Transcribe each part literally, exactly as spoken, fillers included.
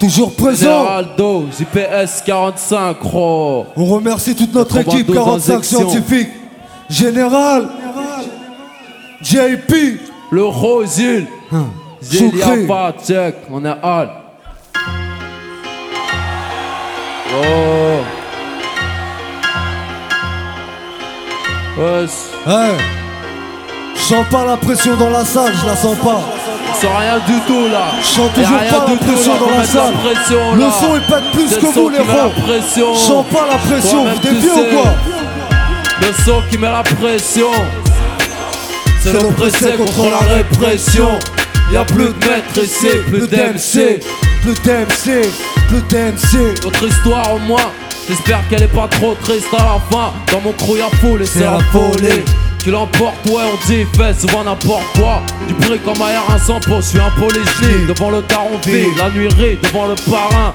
Toujours présent. Geraldo, J P S quarante-cinq, oh. On remercie toute notre équipe, quarante-cinq scientifiques. Général, J P, le Rosil, hein. Zélia pas, check, on est Al. Oh. Ouais. Hey. Je sens pas la pression dans la salle, je la sens pas. C'est rien du tout là. Je sens toujours rien pas la du pression tout, là. dans la salle. La pression, le là. son il pète plus C'est que le vous son les qui met la ronds. pression. Je sens pas la pression, Toi-même, vous tu déviez sais. ou quoi? Le son qui met la pression. C'est l'oppressé contre la répression. Y'a plus de maître ici, plus d'M C. Plus d'M C, plus d'M C. Notre histoire au moins, j'espère qu'elle est pas trop triste à la fin. Dans mon crew y'a foule et c'est la folie. Tu l'emportes, ouais, on dit, fais souvent n'importe quoi. Du prix comme ailleurs un sans pot, je suis un policier. Devant le taron vide, la nuit rit, devant le parrain.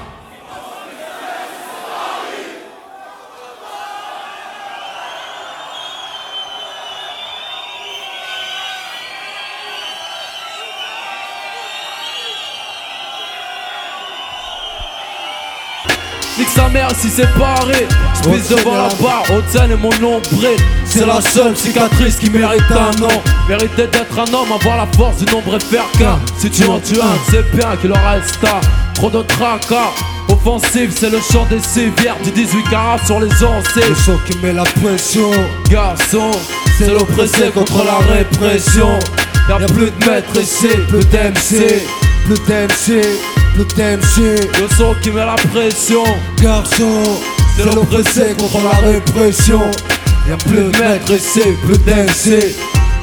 Nique sa mère si séparé, je pisse devant la barre, Haute-Seine et mon nombril. C'est la seule cicatrice qui mérite un nom. Mériter d'être un homme, avoir la force du nombre et faire qu'un. Si tu en tues un, c'est bien qu'il en reste un. Trop de tracas, offensif, c'est le chant des civières du dix-huit carats sur les anciens. Le son qui met la pression. Garçon, c'est l'oppressé contre la répression. Y'a plus de maître ici, plus d'M C. Plus d'M C, plus d'M C. Le son qui met la pression. Garçon, c'est l'oppressé contre la répression. Y'a plus de maître ici, plus d'M C.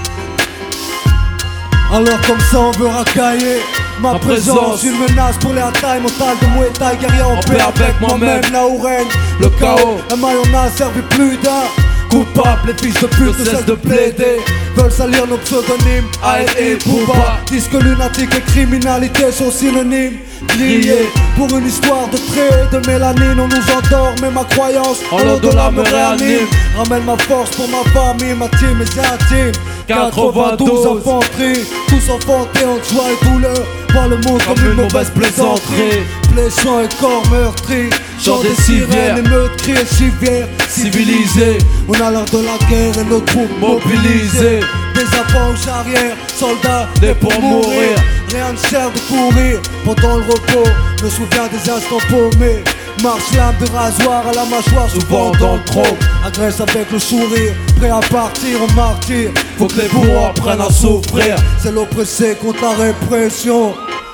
Alors comme ça on veut racailler. Ma présence, une menace pour les attailles mentales de Muay Thai, guerrier en paix avec moi-même, là où règne le chaos. La mayonnaise servi plus d'un coupable, les fils de pute ne cessent de plaider. Veulent salir nos pseudonymes, A et Booba. Disent que lunatique et criminalité sont synonymes. Grillés pour une histoire de traits de mélanine. On nous endort, mais ma croyance en l'au-delà me réanime. Ramène ma force pour ma famille, ma team et ses intimes. quatre-vingt-douze infanteries, tous enfantés en joie et douleur. Vois le monde comme une mauvaise plaisanterie. Blessant et corps meurtris, chant des sirènes, émeutes, cris et civières. Civilisés, on a l'heure de la guerre et nos troupes mobilisées. Des avant aux arrières, soldats nés pour mourir. Rien ne sert de courir pendant le repos. Me souviens des instants paumés. Marche lame de rasoir à la mâchoire, souvent dans le trône. Agresse avec le sourire, prêt à partir en martyr. Faut que les bourreaux apprennent à souffrir. C'est l'oppressé contre la répression.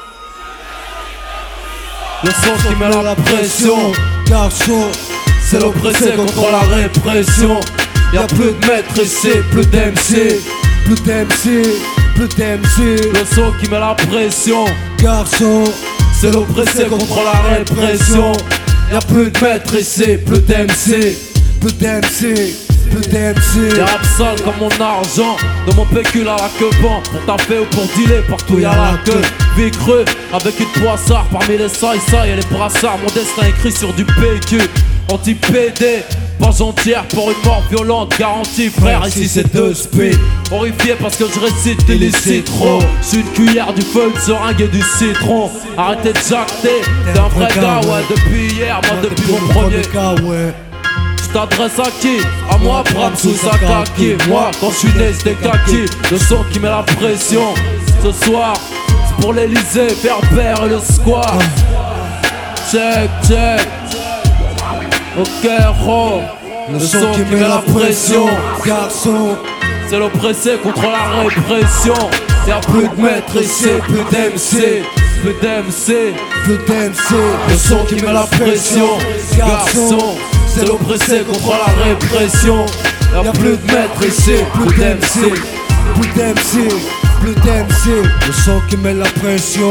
Le son qui met la pression. Garçon, c'est l'oppressé contre la répression. Y'a plus de maître ici, plus d'M C. Plus d'M C, plus d'M C. Le son qui met la pression. Garçon, c'est l'oppressé contre la répression. Y'a plus de maître ici, plus d'M C. Plus d'M C, plus d'M C. Y'a rap sale comme mon argent, de mon pécule à la queue ban. Pour taper ou pour dealer, partout y'a la queue. Vie creux, avec une poissard parmi les sailles-sailles et les brassards. Mon destin écrit sur du P Q, anti-P D. Pas entière pour une mort violente garantie, frère, ici c'est deux speed. Horrifié parce que je récite illicite trop. J'suis une cuillère du feu, de seringue et du citron. Arrêtez de jacter, t'es un vrai gars, ouais, depuis hier, moi depuis mon premier cas, ouais. J't'adresse à qui? À moi, Bram Sousakaki. Moi, quand j'suis né, c'était kaki. Le son qui met la pression. Ce soir, c'est pour l'Elysée, Berbère et le squat. Check, check. Ok, ro. Le son qui met la pression. Garçon, c'est l'oppressé contre la répression. Y'a plus de maître ici, plus d'M C. Plus d'M C, plus d'M C. Le son qui met la pression. Garçon, c'est l'oppressé contre la répression. Y'a plus de maître ici, plus d'M C. Plus d'M C, plus d'M C. Le son qui met la pression.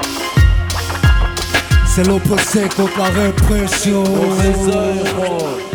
C'est l'oppressé contre la répression. Oh,